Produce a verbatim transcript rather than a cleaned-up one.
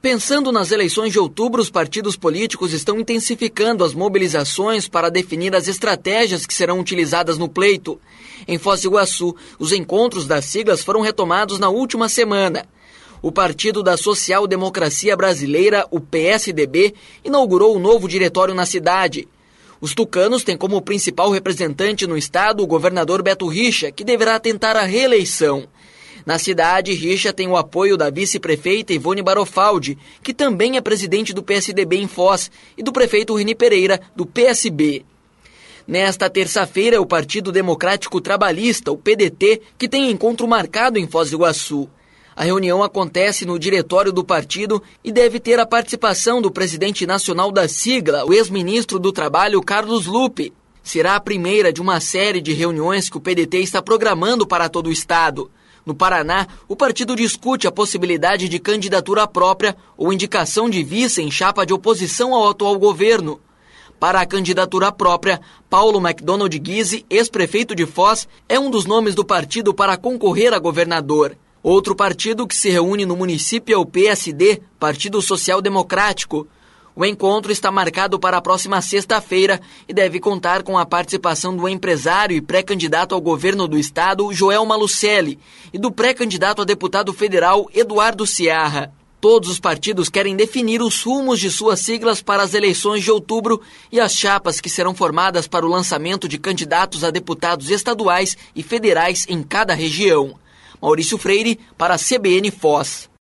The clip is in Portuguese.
Pensando nas eleições de outubro, os partidos políticos estão intensificando as mobilizações para definir as estratégias que serão utilizadas no pleito. Em Foz do Iguaçu, os encontros das siglas foram retomados na última semana. O Partido da Social Democracia Brasileira, o P S D B, inaugurou um novo diretório na cidade. Os tucanos têm como principal representante no estado o governador Beto Richa, que deverá tentar a reeleição. Na cidade, Richa tem o apoio da vice-prefeita Ivone Barofaldi, que também é presidente do P S D B em Foz, e do prefeito Reni Pereira, do P S B. Nesta terça-feira, o Partido Democrático Trabalhista, o P D T, que tem encontro marcado em Foz do Iguaçu. A reunião acontece no diretório do partido e deve ter a participação do presidente nacional da sigla, o ex-ministro do Trabalho, Carlos Lupe. Será a primeira de uma série de reuniões que o P D T está programando para todo o estado. No Paraná, o partido discute a possibilidade de candidatura própria ou indicação de vice em chapa de oposição ao atual governo. Para a candidatura própria, Paulo McDonald Guise, ex-prefeito de Foz, é um dos nomes do partido para concorrer a governador. Outro partido que se reúne no município é o P S D, Partido Social Democrático. O encontro está marcado para a próxima sexta-feira e deve contar com a participação do empresário e pré-candidato ao governo do estado, Joel Malucelli, e do pré-candidato a deputado federal, Eduardo Ciarra. Todos os partidos querem definir os rumos de suas siglas para as eleições de outubro e as chapas que serão formadas para o lançamento de candidatos a deputados estaduais e federais em cada região. Maurício Freire, para a C B N Foz.